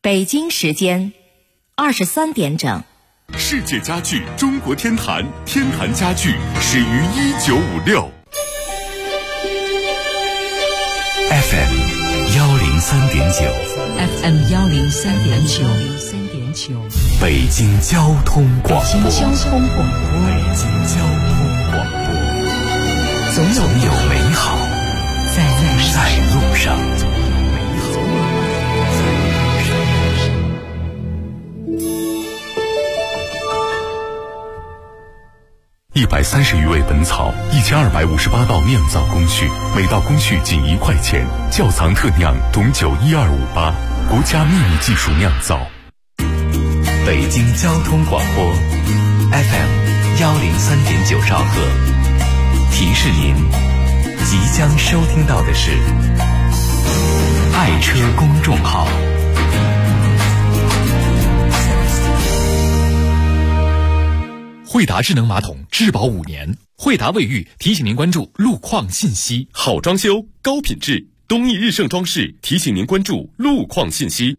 北京时间23点整。 世界家具中国天坛，天坛家具始于1956。FM 103.9 FM 103.9， 北京交通广播。 北京交通广播，总有美好在路上。 130余味本草，1258道酿造工序，每道工序仅1块钱。窖藏特酿董酒12588，国家秘密技术酿造。 北京交通广播 FM 103.9兆赫，提示您即将收听到的是爱车公众号。 惠达智能马桶质保5年，惠达卫浴提醒您关注路况信息。 好装修，高品质，东益日盛装饰提醒您关注路况信息。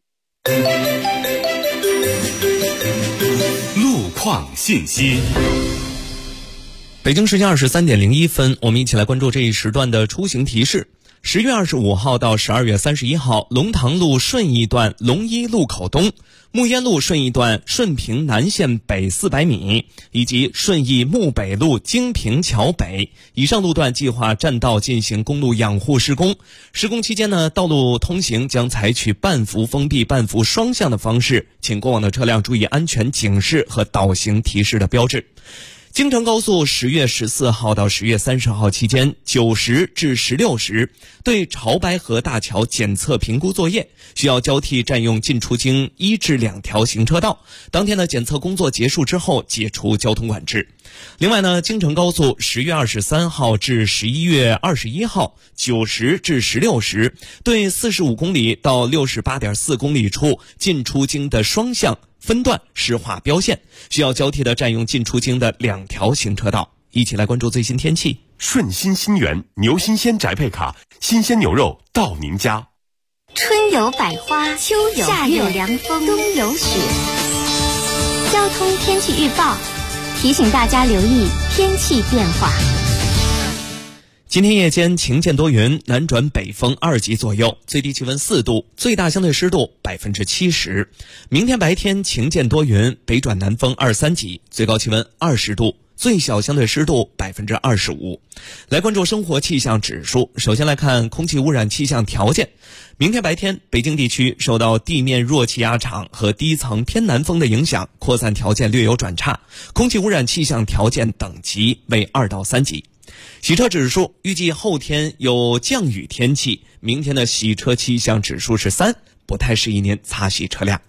路况信息。 北京时间23点01分，我们一起来关注这一时段的出行提示。10月25号到12月31号，龙塘路顺义段龙一路口东、木烟路顺义段顺平南线北400米，以及顺义木北路京平桥北以上路段计划占道进行公路养护施工。施工期间呢，道路通行将采取半幅封闭、半幅双向的方式，请过往的车辆注意安全警示和导行提示的标志。京承高速10月14号到10月30号期间9时至16时，对潮白河大桥检测评估作业，需要交替占用进出京1至2条行车道。当天的检测工作结束之后，解除交通管制。另外呢，京承高速10月23号至11月21号9时至16时，对45公里到68.4公里处进出京的双向分段实画标线，需要交替的占用进出京的2条行车道。一起来关注最新天气。 顺心新源牛新鲜宅配卡，新鲜牛肉到您家。 春有百花，秋有夏有凉风，冬有雪。交通天气预报提醒大家留意天气变化。 今天夜间晴间多云，南转北风2级左右，最低气温4度，最大相对湿度70%。明天白天晴间多云，北转南风2-3级，最高气温20度，最小相对湿度25%。来关注生活气象指数，首先来看空气污染气象条件。明天白天，北京地区受到地面弱气压场和低层偏南风的影响，扩散条件略有转差，空气污染气象条件等级为2到3级。洗车指数预计后天有降雨天气，明天的洗车气象指数是3，不太适宜您擦洗车辆。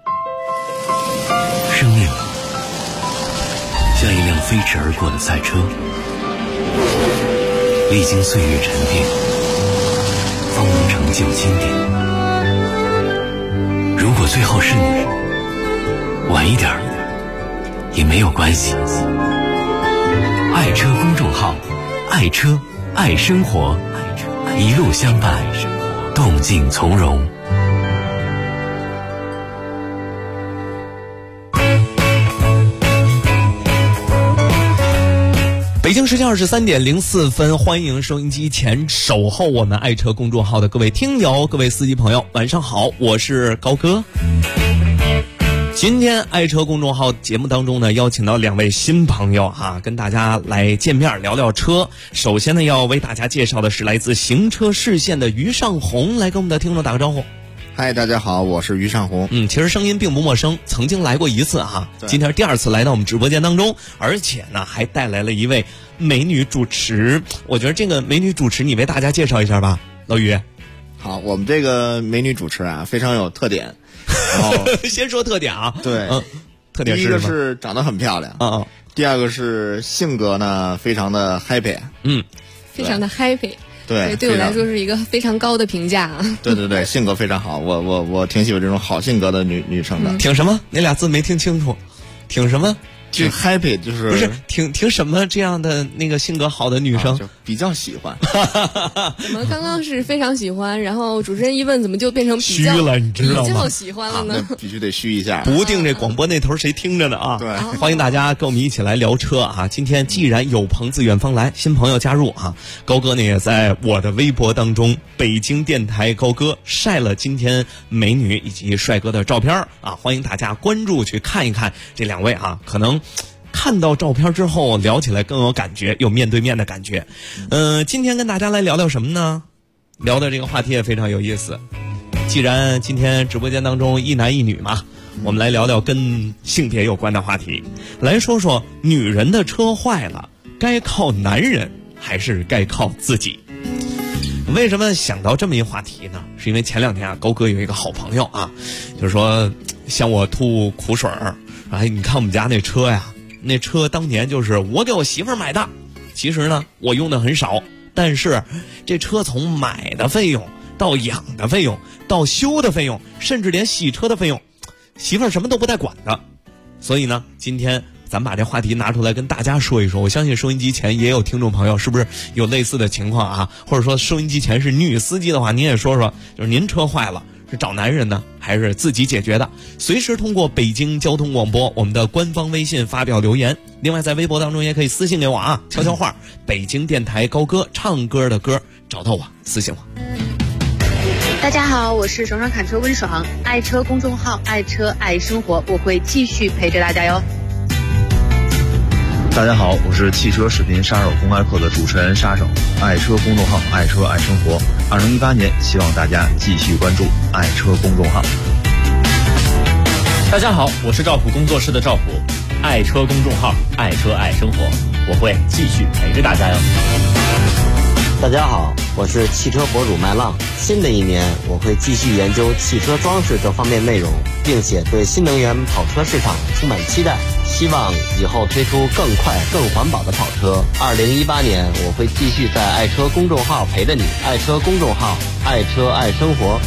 生命像一辆飞驰而过的赛车，历经岁月沉淀，方能成就经典。如果最后是你，晚一点也没有关系。爱车公众号，爱车爱生活，一路相伴，动静从容。 北京时间23点04分，欢迎收音机前守候我们爱车公众号的各位听友、各位司机朋友，晚上好，我是高哥。今天爱车公众号节目当中呢，邀请到2位新朋友跟大家来见面聊聊车。首先呢，要为大家介绍的是来自行车视线的于尚红，来跟我们的听众打个招呼。 嗨，大家好，我是于尚红。 其实声音并不陌生，曾经来过一次今天是第2次来到我们直播间当中，而且呢还带来了一位美女主持。我觉得这个美女主持你为大家介绍一下吧，老于。 好，我们这个美女主持非常有特点。然后先说特点对， 特点是第一个是长得很漂亮，第二个是性格呢非常的 happy， 非常的 happy。 对我来说是一个非常高的评价对，性格非常好，我挺喜欢这种好性格的女生的。 挺什么？那俩字没听清楚。挺什么？ 挺 happy， 就是不是挺什么这样的那个性格好的女生， 就比较喜欢。 我们刚刚是非常喜欢，然后主持人一问，怎么就变成比较虚了？你知道吗？ 比较喜欢了呢？ 必须得虚一下， 不定这广播那头谁听着呢啊？ 对， 欢迎大家跟我们一起来聊车啊！今天既然有朋自远方来，新朋友加入啊，高哥呢也在我的微博当中，北京电台高哥晒了今天美女以及帅哥的照片啊，欢迎大家关注去看一看这两位啊，可能看到照片之后聊起来更有感觉，有面对面的感觉。今天跟大家来聊聊什么呢？聊的这个话题也非常有意思。既然今天直播间当中一男一女嘛，我们来聊聊跟性别有关的话题，来说说女人的车坏了，该靠男人还是该靠自己？为什么想到这么一话题呢？是因为前两天啊，高哥有一个好朋友啊，就是说向我吐苦水儿。哎，你看我们家那车呀，那车当年就是我给我媳妇儿买的，其实呢我用的很少，但是这车从买的费用到养的费用到修的费用，甚至连洗车的费用，媳妇儿什么都不带管的。所以呢，今天咱把这话题拿出来跟大家说一说，我相信收音机前也有听众朋友是不是有类似的情况啊？或者说收音机前是女司机的话，您也说说，就是您车坏了是找男人呢还是自己解决的？随时通过北京交通广播我们的官方微信发表留言，另外在微博当中也可以私信给我啊，悄悄话北京电台高歌唱歌的歌，找到我私信我。 大家好，我是爽爽侃车温爽，爱车公众号爱车爱生活，我会继续陪着大家哟。 大家好，我是汽车视频杀手公开课的主持人杀手，爱车公众号爱车爱生活。2018年，希望大家继续关注爱车公众号。 大家好，我是赵普工作室的赵普，爱车公众号爱车爱生活，我会继续陪着大家哟。 大家好，我是汽车博主麦浪。新的一年，我会继续研究汽车装饰这方面内容，并且对新能源跑车市场充满期待，希望以后推出更快更环保的跑车。2018年，我会继续在爱车公众号陪着你，爱车公众号爱车爱生活。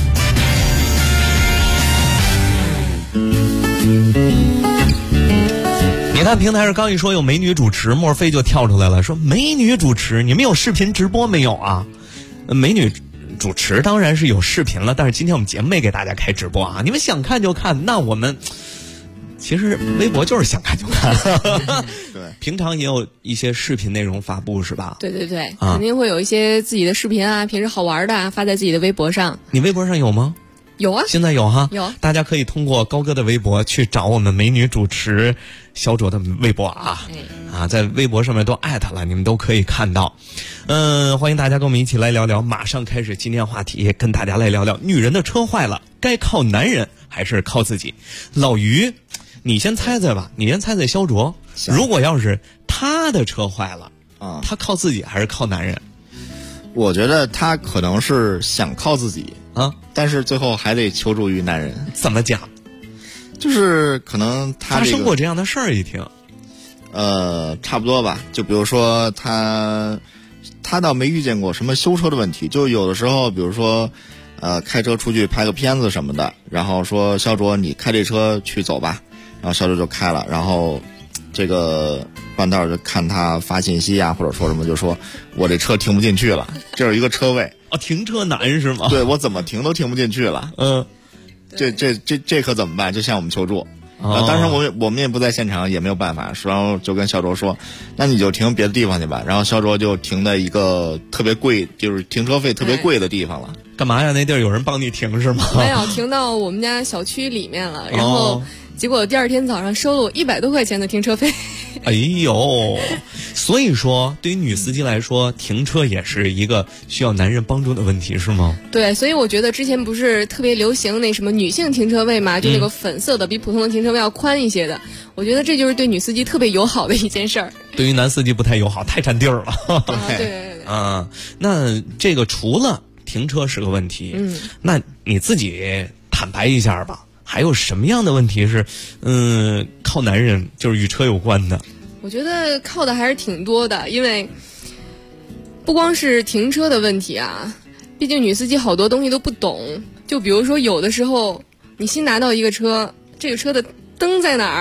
你看平台上刚一说有美女主持，莫非就跳出来了，说美女主持你们有视频直播没有啊？美女主持当然是有视频了，但是今天我们节目没给大家开直播啊，你们想看就看。那我们其实微博就是想看就看对，平常也有一些视频内容发布是吧？ 对对对，肯定会有一些自己的视频啊，平时好玩的啊，发在自己的微博上。 你微博上有吗？ 有啊， 现在有哈， 有，大家可以通过高哥的微博去找我们美女主持小卓的微博啊，在微博上面都艾特了，你们都可以看到。欢迎大家跟我们一起来聊聊，马上开始今天话题，跟大家来聊聊女人的车坏了，该靠男人还是靠自己？老于，你先猜猜吧，你先猜猜小卓，如果要是他的车坏了啊，他靠自己还是靠男人？ 我觉得他可能是想靠自己啊， 但是最后还得求助于男人。 怎么讲？ 就是可能他发生过这样的事儿，一听， 差不多吧。就比如说他倒没遇见过什么修车的问题，就有的时候，比如说，开车出去拍个片子什么的，然后说小卓你开这车去走吧，然后小卓就开了，然后这个半道就看他发信息啊，或者说什么，就说我这车停不进去了，这有一个车位。 停车难是吗？ 对，我怎么停都停不进去了。这可怎么办？就向我们求助。当时我们也不在现场，也没有办法，然后就跟小卓说，那你就停别的地方去吧。然后小卓就停在一个特别贵，就是停车费特别贵的地方了。 干嘛呀？那地儿有人帮你停是吗？ 没有，停到我们家小区里面了。然后结果第二天早上收了我100多块钱的停车费。 哎呦，所以说对于女司机来说，停车也是一个需要男人帮助的问题，是吗？ 对，所以我觉得之前不是特别流行那什么女性停车位嘛，就那个粉色的，比普通的停车位要宽一些的。我觉得这就是对女司机特别友好的一件事儿。 对于男司机不太友好，太占地儿了。 对。 那这个除了停车是个问题，那你自己坦白一下吧。还有什么样的问题是，靠男人就是与车有关的？ 我觉得靠的还是挺多的，因为不光是停车的问题啊，毕竟女司机好多东西都不懂。就比如说有的时候你新拿到一个车，这个车的灯在哪儿，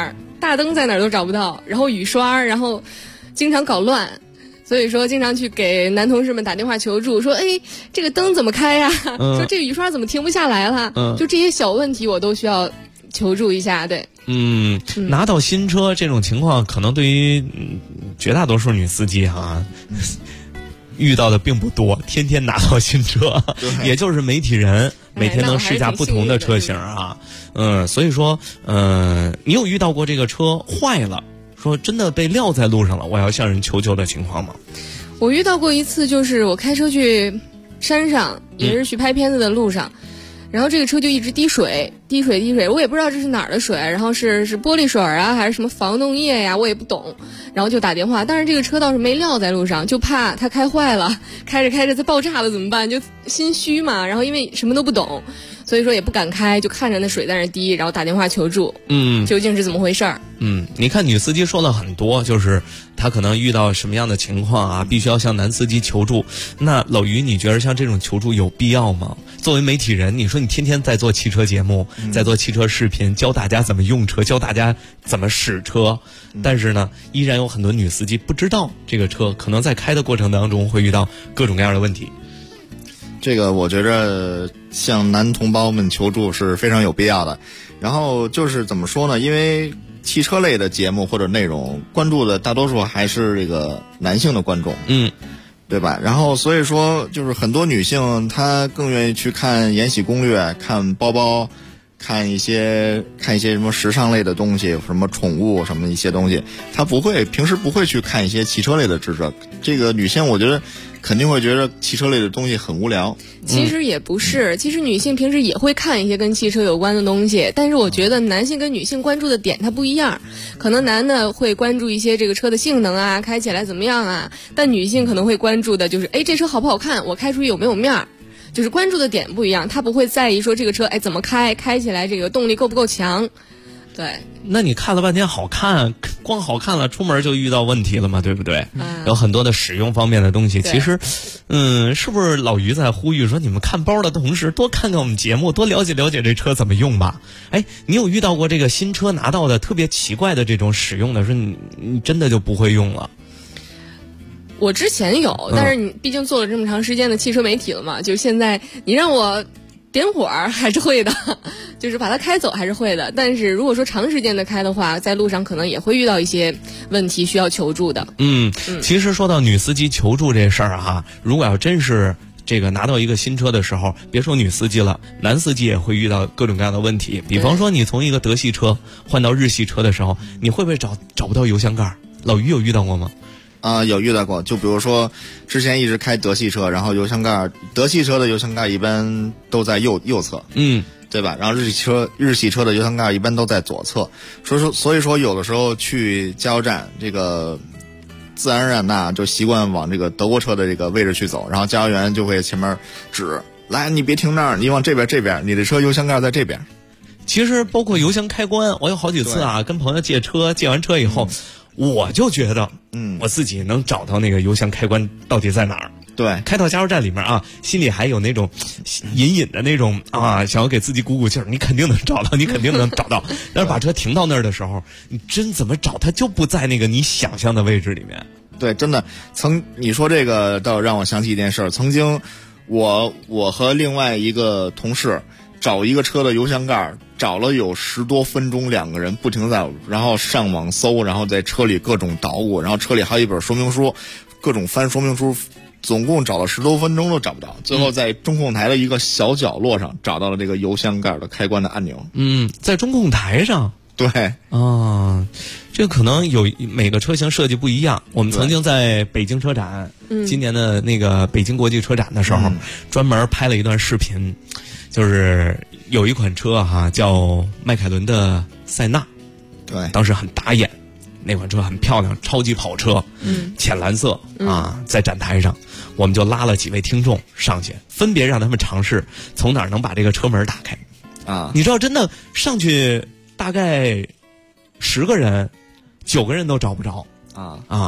大灯在哪儿都找不到，然后雨刷，然后经常搞乱。所以说，经常去给男同事们打电话求助，说：“哎，这个灯怎么开呀？说这个雨刷怎么停不下来了？就这些小问题，我都需要求助一下。”对， 拿到新车这种情况，可能对于绝大多数女司机遇到的并不多，天天拿到新车，也就是媒体人每天能试驾不同的车型啊。所以说，你有遇到过这个车坏了？说真的被撂在路上了，我要向人求救的情况吗？ 我遇到过一次，就是我开车去山上，也是去拍片子的路上，然后这个车就一直滴水，我也不知道这是哪儿的水，然后是玻璃水啊，还是什么防冻液呀，我也不懂，然后就打电话，但是这个车倒是没撂在路上，就怕它开坏了，开着它爆炸了怎么办？就心虚嘛，然后因为什么都不懂，所以说也不敢开，就看着那水在那滴，然后打电话求助。究竟是怎么回事儿？ 你看女司机说了很多，就是她可能遇到什么样的情况啊，必须要向男司机求助。那老于，你觉得像这种求助有必要吗？作为媒体人，你说你天天在做汽车节目，在做汽车视频，教大家怎么用车，教大家怎么使车，但是呢，依然有很多女司机不知道这个车，可能在开的过程当中会遇到各种各样的问题。 这个我觉着向男同胞们求助是非常有必要的。然后就是怎么说呢？因为汽车类的节目或者内容关注的大多数还是这个男性的观众，对吧？然后所以说就是很多女性她更愿意去看延禧攻略，看包包，看一些什么时尚类的东西，什么宠物什么一些东西，她平时不会去看一些汽车类的知识。这个女性我觉得肯定会觉得汽车类的东西很无聊。 其实也不是，其实女性平时也会看一些跟汽车有关的东西，但是我觉得男性跟女性关注的点它不一样，可能男的会关注一些这个车的性能啊，开起来怎么样啊，但女性可能会关注的就是这车好不好看，我开出去有没有面儿，就是关注的点不一样，她不会在意说这个车怎么开起来这个动力够不够强。对， 那你看了半天好看，光好看了，出门就遇到问题了嘛，对不对？有很多的使用方面的东西，其实，是不是老于在呼吁说，你们看包的同时多看看我们节目，多了解了解这车怎么用吧？你有遇到过这个新车拿到的特别奇怪的这种使用的，说你真的就不会用了？ 我之前有，但是你毕竟做了这么长时间的汽车媒体了嘛，就现在你让我点火还是会的，就是把它开走还是会的，但是如果说长时间的开的话，在路上可能也会遇到一些问题需要求助的。 其实说到女司机求助这事儿如果要真是这个拿到一个新车的时候，别说女司机了，男司机也会遇到各种各样的问题。比方说你从一个德系车换到日系车的时候，你会不会找不到油箱盖？老于有遇到过吗？ 有遇到过，就比如说之前一直开德系车，然后油箱盖，德系车的油箱盖一般都在右侧，对吧？然后日系车的油箱盖一般都在左侧，所以说有的时候去加油站，这个自然而然就习惯往这个德国车的这个位置去走，然后加油员就会前面指，来你别停那儿，你往这边，你的车油箱盖在这边。 其实包括油箱开关，我有好几次跟朋友借完车以后。我就觉得，我自己能找到那个油箱开关到底在哪儿。 对， 开到加油站里面心里还有那种隐隐的那种想要给自己鼓鼓劲儿，你肯定能找到，你肯定能找到。但是把车停到那儿的时候，你真怎么找它就不在那个你想象的位置里面。 对，真的，你说这个倒让我想起一件事儿。曾经我和另外一个同事找一个车的油箱盖，找了有10多分钟，两个人不停在，然后上网搜，然后在车里各种捣鼓，然后车里还有一本说明书，各种翻说明书，总共找了10多分钟都找不到，最后在中控台的一个小角落上找到了这个油箱盖的开关的按钮。 在中控台上。 对这可能有每个车型设计不一样。我们曾经在北京车展，今年的那个北京国际车展的时候，专门拍了一段视频，就是有一款车叫迈凯伦的塞纳， 对， 当时很打眼，那款车很漂亮，超级跑车，浅蓝色在展台上，我们就拉了几位听众上去，分别让他们尝试从哪儿能把这个车门打开你知道，真的上去大概10个人，9个人都找不着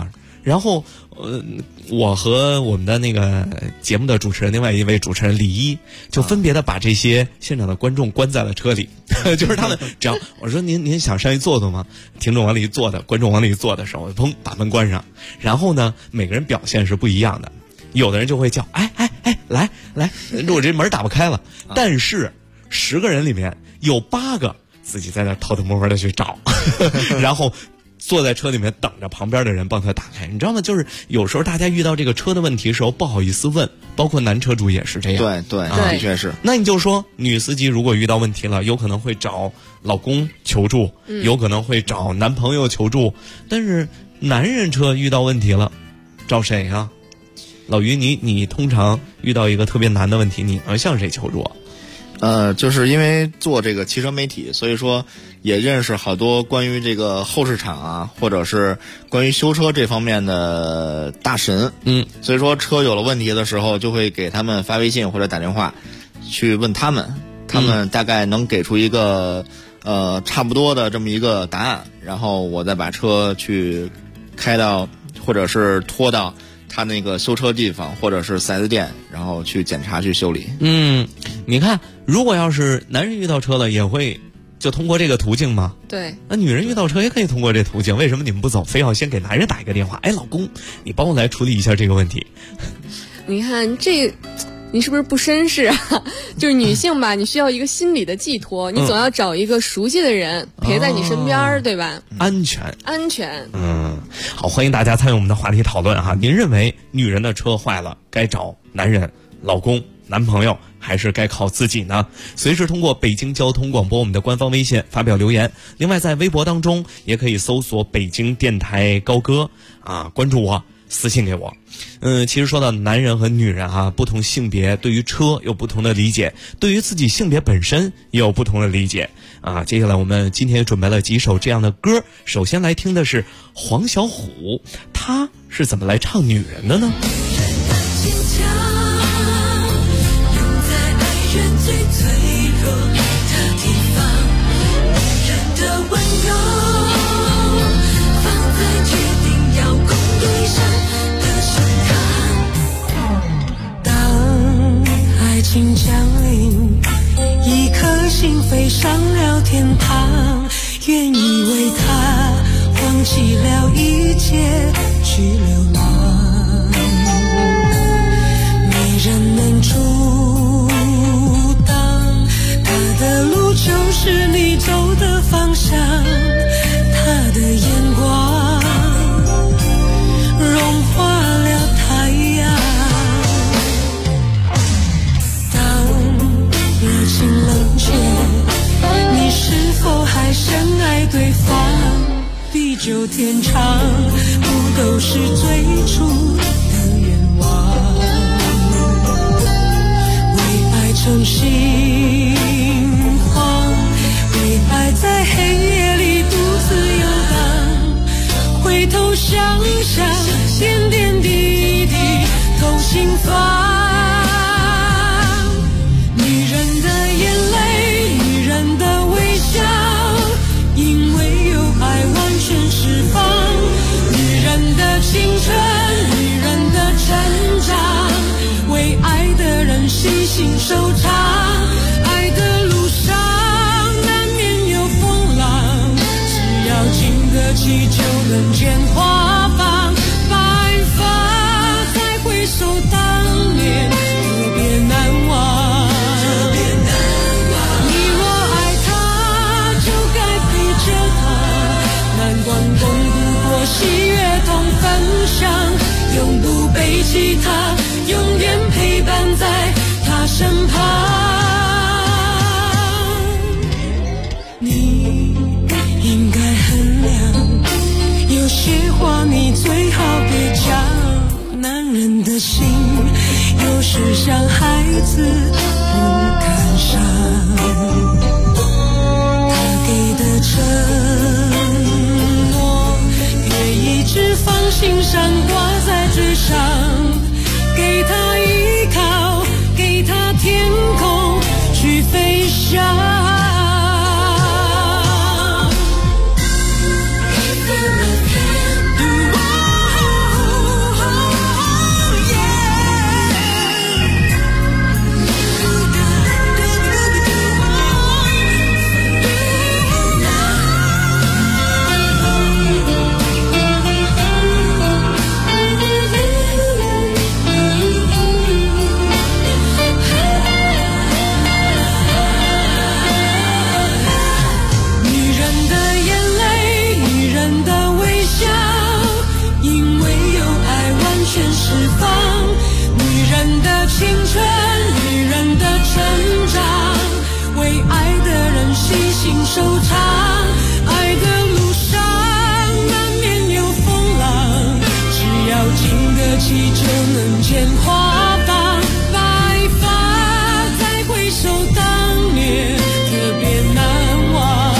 然后我和我们的那个节目的主持人，另外一位主持人李一，就分别的把这些现场的观众关在了车里，就是他们只要我说您想上去坐坐吗？听众往里一坐的，观众往里一坐的时候，砰把门关上。然后呢，每个人表现是不一样的，有的人就会叫哎，来，我这门打不开了，但是10个人里面有8个自己在那偷偷摸摸的去找，然后坐在车里面等着旁边的人帮他打开。你知道吗？就是有时候大家遇到这个车的问题时候不好意思问，包括男车主也是这样。 对，的确是。 那你就说女司机如果遇到问题了，有可能会找老公求助，有可能会找男朋友求助，但是男人车遇到问题了，找谁啊？老于，你通常遇到一个特别难的问题，你能向谁求助啊？ 就是因为做这个汽车媒体，所以说也认识好多关于这个后市场啊，或者是关于修车这方面的大神。所以说车有了问题的时候，就会给他们发微信或者打电话去问他们大概能给出一个差不多的这么一个答案，然后我再把车去开到或者是拖到他那个修车地方或者是4S店，然后去检查去修理。 你看，如果要是男人遇到车了，也会就通过这个途径吗？ 对。 那女人遇到车也可以通过这途径，为什么你们不走，非要先给男人打一个电话？哎，老公，你帮我来处理一下这个问题。 你看这。你是不是不绅士啊？就是女性吧，你需要一个心理的寄托，你总要找一个熟悉的人陪在你身边，对吧？ 安全。好，欢迎大家参与我们的话题讨论哈。您认为女人的车坏了，该找男人、老公、男朋友，还是该靠自己呢？随时通过北京交通广播我们的官方微信发表留言，另外在微博当中也可以搜索北京电台高歌啊，关注我，私信给我。其实说到男人和女人啊，不同性别对于车有不同的理解，对于自己性别本身也有不同的理解啊。接下来我们今天也准备了几首这样的歌，首先来听的是黄小琥，他是怎么来唱女人的呢？ 情降临，一颗心飞上了天堂，愿意为他放弃了一切去流浪，没人能阻挡他的路，就是你走的方向，他的眼光融化了太阳，热情冷却，你是否还深爱对方？地久天长，不都是最初的愿望？为爱诚心慌，为爱在黑夜里独自游荡，回头想想，点点滴滴透心房。青春，女人的成长，为爱的人细心收藏，爱的路上难免有风浪，只要经得起就能见花放，白发再回首当年，特别难忘。你若爱他，就该陪着他，难关共度过喜悦同分享，永不背弃他，永远陪伴在他身旁。你应该衡量，有些话你最好别讲，男人的心有时像孩子不感伤，他给的承诺一直放心上，挂在嘴上，给他依靠，给他天空去飞翔。 青春，女人的成长，为爱的人细心收藏。爱的路上难免有风浪，只要经得起就能见花放。白发再回首当年，特别难忘。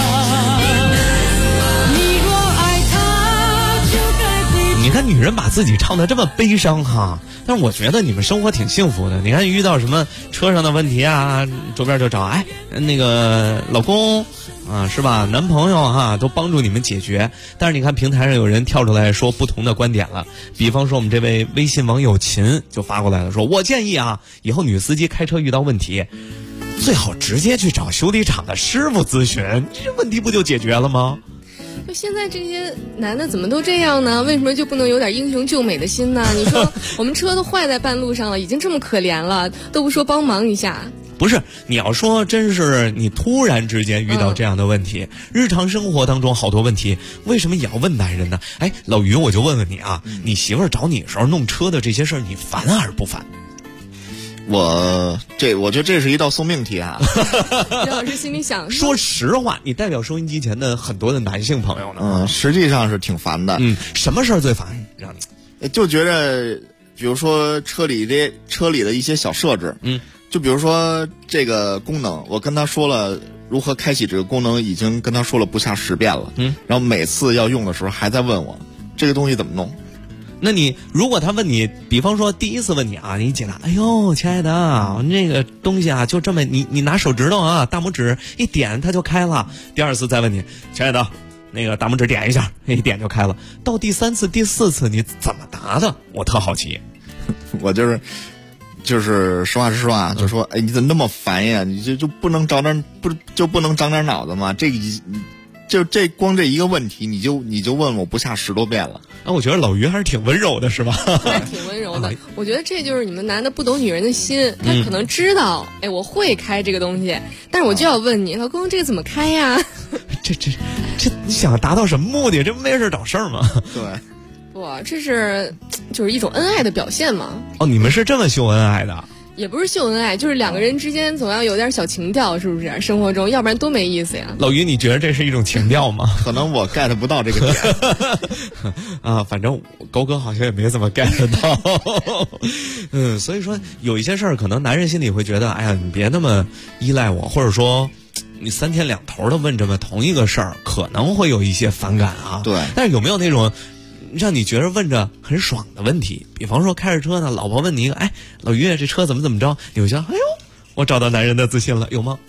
你若爱他，就该回。 你看女人把自己唱得这么悲伤哈，但是我觉得你们生活挺幸福的。你看遇到什么车上的问题啊，周边就找那个老公啊，是吧？男朋友哈，都帮助你们解决。但是你看平台上有人跳出来说不同的观点了，比方说我们这位微信网友秦就发过来了，说我建议啊，以后女司机开车遇到问题，最好直接去找修理厂的师傅咨询，这问题不就解决了吗？ 就现在这些男的怎么都这样呢？为什么就不能有点英雄救美的心呢？你说我们车都坏在半路上了，已经这么可怜了，都不说帮忙一下。 不是，你要说真是你突然之间遇到这样的问题，日常生活当中好多问题，为什么也要问男人呢？老于，我就问问你啊，你媳妇儿找你的时候弄车的这些事儿，你烦还是不烦？ 我觉得这是一道送命题啊。 李老师心里想， 说实话，你代表收音机前的很多的男性朋友呢。 实际上是挺烦的。 什么事儿最烦？让你就觉着，比如说车里的一些小设置，就比如说这个功能，我跟他说了如何开启这个功能，已经跟他说了不下10遍了，然后每次要用的时候还在问我这个东西怎么弄。 那你如果他问你，比方说第一次问你啊，你解答，哎呦，亲爱的，那个东西啊，就这么你拿手指头啊，大拇指一点它就开了。第二次再问你，亲爱的，那个大拇指点一下，一点就开了。到第3次、第4次你怎么答的？我特好奇。 我就是实话实说啊，就说你怎么那么烦呀？你就不能长点脑子吗？这光这一个问题，你就问我不下10多遍了。 我觉得老于还是挺温柔的，是吧？ 挺温柔的。我觉得这就是你们男的不懂女人的心，他可能知道，我会开这个东西，但是我就要问你，老公，这个怎么开呀？ 这你想达到什么目的？这没事找事儿吗？ 对。 不，这就是一种恩爱的表现嘛。 你们是这么秀恩爱的？ 也不是秀恩爱，就是两个人之间总要有点小情调，是不是？生活中，要不然多没意思呀。 老于，你觉得这是一种情调吗？ 可能我 get 不到这个点啊，反正高哥好像也没怎么 get 到。所以说有一些事儿，可能男人心里会觉得，哎呀，你别那么依赖我，或者说你3天2头的问这么同一个事儿，可能会有一些反感啊。 对。 但是有没有那种让你觉得问着很爽的问题？比方说开着车呢，老婆问你一个，老于这车怎么着？你会想，哎呦，我找到男人的自信了，有吗？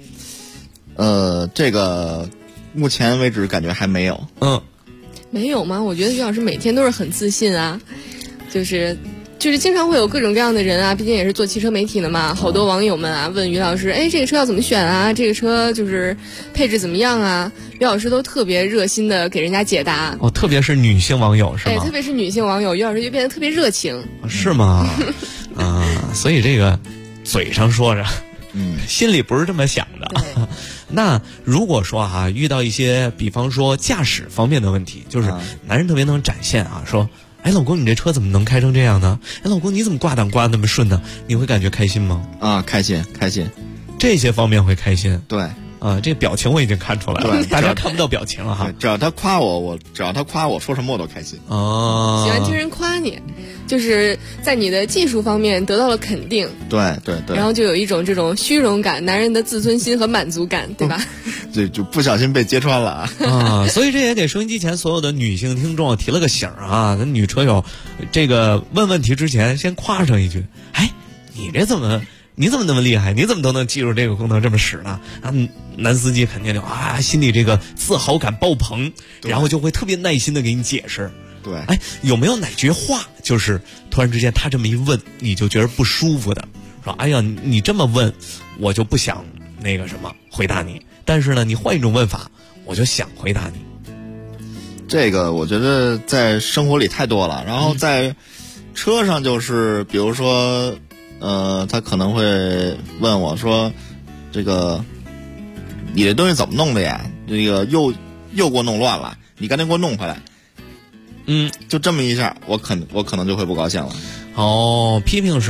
这个目前为止感觉还没有。 没有吗？我觉得于老师每天都是很自信啊，就是经常会有各种各样的人啊，毕竟也是做汽车媒体的嘛，好多网友们啊问于老师，这个车要怎么选啊？这个车就是配置怎么样啊？于老师都特别热心的给人家解答。 特别是女性网友是吗？ 特别是女性网友，于老师就变得特别热情。 是吗？所以这个嘴上说着，心里不是这么想的。那如果说遇到一些比方说驾驶方面的问题，就是男人特别能展现说，老公，你这车怎么能开成这样呢？老公，你怎么挂档挂那么顺呢？你会感觉开心吗？ 开心。 这些方面会开心。 对。 这表情我已经看出来了。 对， 大家看不到表情了哈。 只要他夸我说什么我都开心。 喜欢听人夸你，就是在你的技术方面得到了肯定。 对。 然后就有一种这种虚荣感，男人的自尊心和满足感，对吧？ 就不小心被揭穿了啊！所以这也给收音机前所有的女性听众提了个醒啊！咱女车友，这个问问题之前先夸上一句：你怎么那么厉害？你怎么都能记住这个功能这么使呢？男司机肯定就心里这个自豪感爆棚，然后就会特别耐心的给你解释。 对。 有没有哪句话就是突然之间他这么一问，你就觉得不舒服的？说哎呀，你这么问，我就不想那个什么回答你，但是呢，你换一种问法，我就想回答你。 这个我觉得在生活里太多了，然后在车上就是比如说。他可能会问我说：“这个，你这东西怎么弄的呀？这个又给我弄乱了，你赶紧给我弄回来。”就这么一下，我可能就会不高兴了。 批评式的，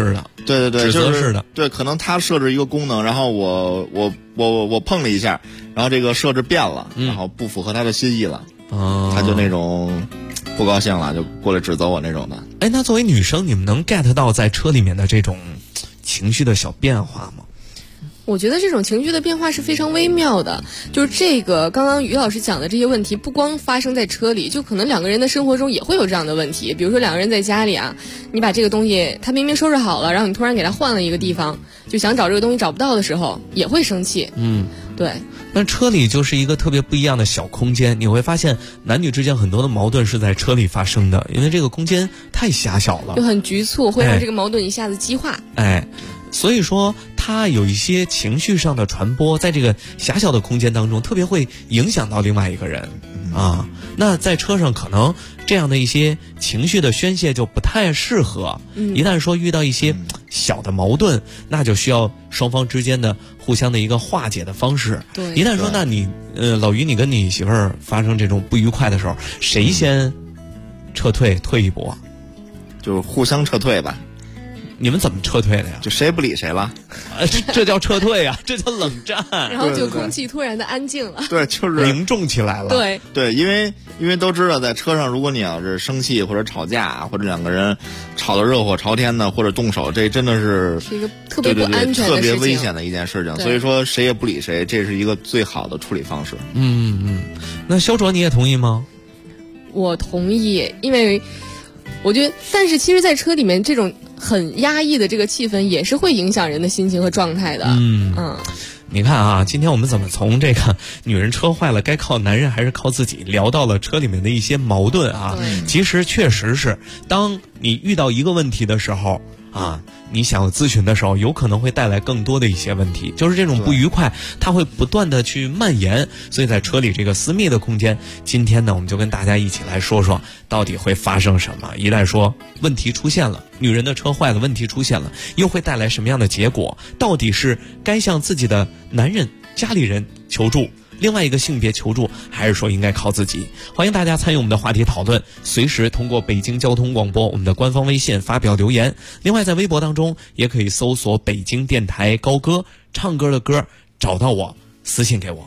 对对对， 指责式的。 对，可能他设置一个功能，然后我碰了一下，然后这个设置变了，然后不符合他的心意了，他就那种不高兴了，就过来指责我那种的。 哎，那作为女生，你们能 get 到在车里面的这种情绪的小变化吗？ 我觉得这种情绪的变化是非常微妙的，就是这个刚刚于老师讲的这些问题，不光发生在车里，就可能两个人的生活中也会有这样的问题。比如说两个人在家里啊，你把这个东西他明明收拾好了，然后你突然给他换了一个地方，就想找这个东西找不到的时候，也会生气。对。 那车里就是一个特别不一样的小空间，你会发现男女之间很多的矛盾是在车里发生的，因为这个空间太狭小了， 就很局促，会让这个矛盾一下子激化。 所以说它有一些情绪上的传播，在这个狭小的空间当中特别会影响到另外一个人啊。那在车上可能这样的一些情绪的宣泄就不太适合，一旦说遇到一些小的矛盾，那就需要双方之间的互相的一个化解的方式。 对， 一旦说那你老于你跟你媳妇儿发生这种不愉快的时候，谁先撤退一步啊？ 就是互相撤退吧。 你们怎么撤退的呀？ 就谁不理谁了， 这叫撤退啊，这叫冷战。 然后就空气突然的安静了， 对，就是凝重起来了。 对，因为都知道，在车上如果你要是生气或者吵架，或者两个人吵得热火朝天的，或者动手，这真的是一个特别不安全的事情， 特别危险的一件事情。所以说谁也不理谁，这是一个最好的处理方式。 那肖卓你也同意吗？ 我同意，因为我觉得，但是其实在车里面这种很压抑的这个气氛也是会影响人的心情和状态的。 你看啊，今天我们怎么从这个女人车坏了该靠男人还是靠自己聊到了车里面的一些矛盾啊。其实确实是，当你遇到一个问题的时候啊，你想咨询的时候，有可能会带来更多的一些问题，就是这种不愉快它会不断的去蔓延。所以在车里这个私密的空间，今天呢我们就跟大家一起来说说到底会发生什么。一旦说问题出现了，女人的车坏了，问题出现了，又会带来什么样的结果？到底是该向自己的男人家里人求助，另外一个性别求助，还是说应该靠自己？欢迎大家参与我们的话题讨论，随时通过北京交通广播我们的官方微信发表留言。另外在微博当中也可以搜索北京电台高歌，唱歌的歌，找到我私信给我。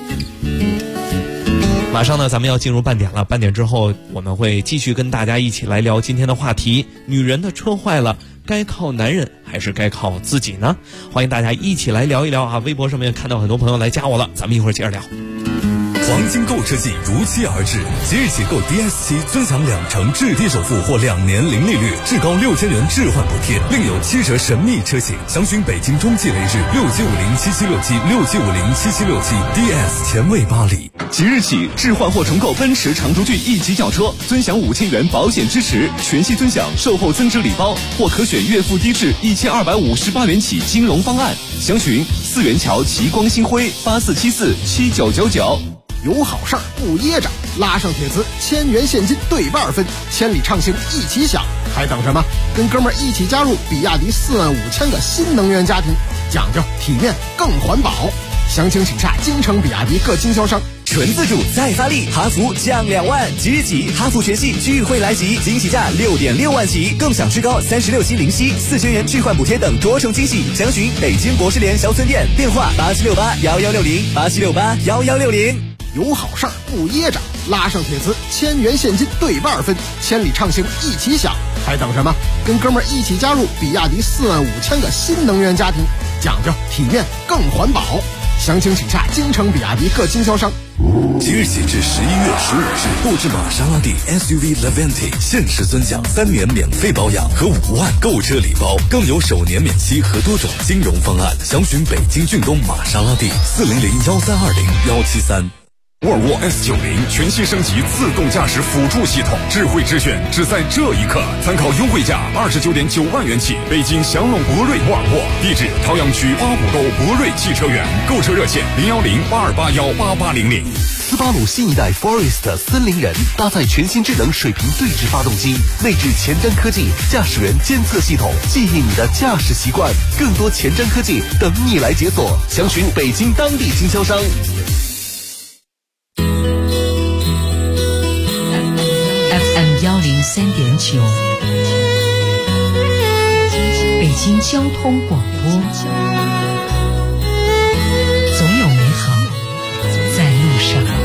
马上呢咱们要进入半点了，半点之后我们会继续跟大家一起来聊今天的话题，女人的车坏了该靠男人还是该靠自己呢？欢迎大家一起来聊一聊啊！微博上面看到很多朋友来加我了，咱们一会儿接着聊。 黄金购车季如期而至，即日起购 DS7尊享2成至低首付或2年零利率，至高6000元置换补贴，另有7折神秘车型。详询北京中汽雷士67507767676777 DS 前卫巴黎。 即日起置换或重购奔驰长途骏1级轿车，尊享5000元保险支持，全系尊享售后增值礼包，或可选月付低至1258元起金融方案。详询四元桥齐光星辉84747999。 有好事儿不噎着，拉上铁磁，1000元现金对半分，千里畅行一起享，还等什么？跟哥们儿一起加入比亚迪45000个新能源家庭，讲究体面更环保。详情请洽京城比亚迪各经销商。 纯自主再发力，哈弗降2万，即日起哈弗全系聚会来袭，惊喜价6.6万起，更享至高36期零息，4000元置换补贴等多重惊喜。详询北京国士联销村店，电话87681160，87681160。 有好事儿不噎着，拉上铁磁，1000元现金对半分，千里畅行一起享，还等什么？跟哥们儿一起加入比亚迪45000个新能源家庭，讲究体面更环保。详情请洽京城比亚迪各经销商。 即日起至11月15日，购置玛莎拉蒂 SUV Levante 限时尊享3年免费保养和5万购车礼包，更有首年免息和多种金融方案。详询北京骏东玛莎拉蒂4001320-173。沃尔沃 S90 全新升级自动驾驶辅助系统，智慧之选只在这一刻，参考优惠价29.9万元起。北京祥龙博瑞沃尔沃，地址朝阳区8五沟博瑞汽车园，购车热线01082818800。 斯巴鲁新一代 Forest 森林人搭载全新智能水平对置发动机，内置前瞻科技驾驶员监测系统，记忆你的驾驶习惯，更多前瞻科技等你来解锁。详询北京当地经销商。 FM 103.9，北京京交通广播，总有美好在路上。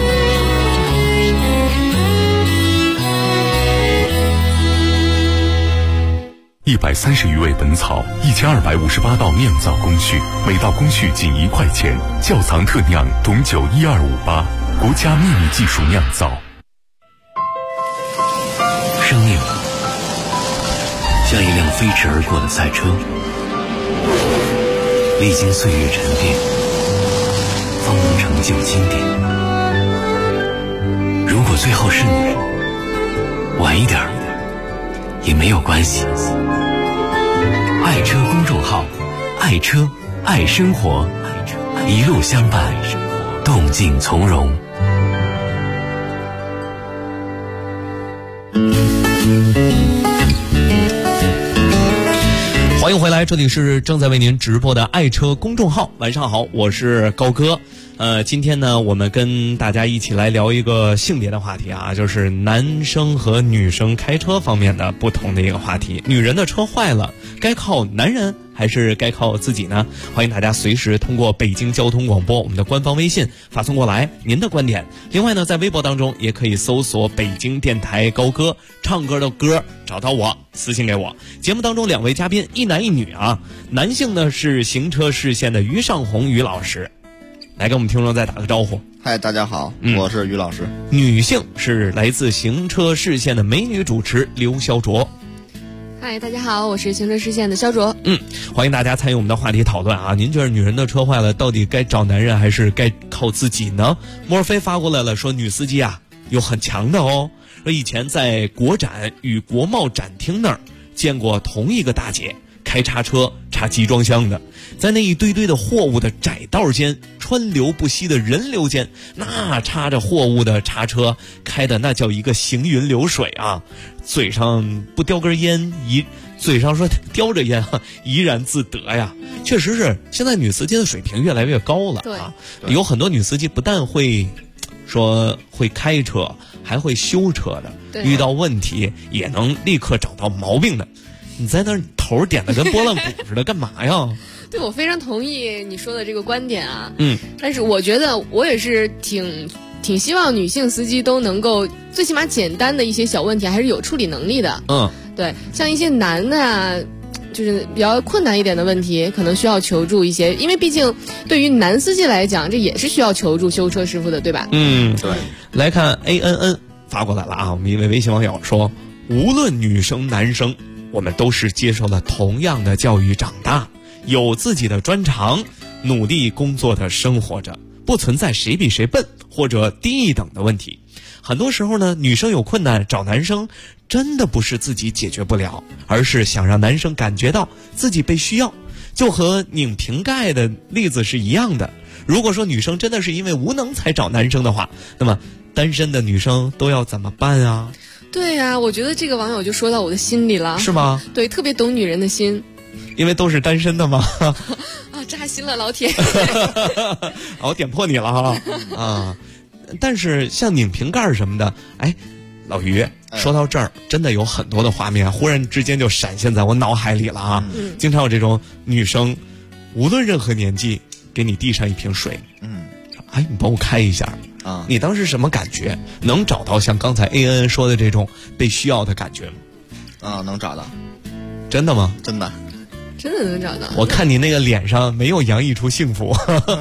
130余味本草，1258道酿造工序，每道工序仅1块钱。窖藏特酿董酒12588，国家秘密技术酿造。 生命像一辆飞驰而过的赛车，历经岁月沉淀，方能成就经典。如果最后是你，晚一点也没有关系。爱车公众号，爱车爱生活，一路相伴，动静从容。 欢迎回来，这里是正在为您直播的爱车公众号。晚上好，我是高哥。今天呢，我们跟大家一起来聊一个性别的话题啊，就是男生和女生开车方面的不同的一个话题。女人的车坏了，该靠男人还是该靠自己呢？欢迎大家随时通过北京交通广播我们的官方微信发送过来您的观点。另外呢，在微博当中也可以搜索北京电台高歌，唱歌的歌，找到我私信给我。节目当中2位嘉宾，一男一女啊。男性呢是行车视线的于尚红于老师，来跟我们听众再打个招呼。 嗨，大家好，我是于老师。 女性是来自行车视线的美女主持刘肖卓。 嗨，大家好，我是行车视线的肖卓。 欢迎大家参与我们的话题讨论啊！您觉得女人的车坏了，到底该找男人还是该靠自己呢？莫尔菲发过来了，说女司机啊有很强的哦。说以前在国展与国贸展厅那儿见过同一个大姐开叉车插集装箱的，在那一堆堆的货物的窄道间，川流不息的人流间，那插着货物的叉车开的那叫一个行云流水啊！嘴上不叼根烟，嘴上说叼着烟怡然自得呀。确实是现在女司机的水平越来越高了啊！有很多女司机不但会开车，还会修车的，遇到问题也能立刻找到毛病的。你在那儿头点的跟拨浪鼓似的，干嘛呀？ 对，我非常同意你说的这个观点啊。但是我觉得我也是挺希望女性司机都能够最起码简单的一些小问题还是有处理能力的。对，像一些难的啊，就是比较困难一点的问题，可能需要求助一些，因为毕竟对于男司机来讲，这也是需要求助修车师傅的，对吧？ 对。 来看 ANN 发过来了啊，我们一位微信网友说，无论女生男生，我们都是接受了同样的教育长大，有自己的专长，努力工作的生活着，不存在谁比谁笨或者低一等的问题。很多时候呢，女生有困难找男生，真的不是自己解决不了，而是想让男生感觉到自己被需要，就和拧瓶盖的例子是一样的。如果说女生真的是因为无能才找男生的话，那么单身的女生都要怎么办啊？ 对呀，我觉得这个网友就说到我的心里了。 是吗？ 对，特别懂女人的心。 因为都是单身的吗？ 扎心了，老铁。 我点破你了哈啊！但是像拧瓶盖什么的，老于说到这儿，真的有很多的画面忽然之间就闪现在我脑海里了啊！经常有这种女生，无论任何年纪，给你递上一瓶水，你帮我开一下啊！你当时什么感觉？能找到像刚才 AN 说的这种被需要的感觉吗？ 能找到。 真的吗？ 真的。 真的能找到。 我看你那个脸上没有洋溢出幸福。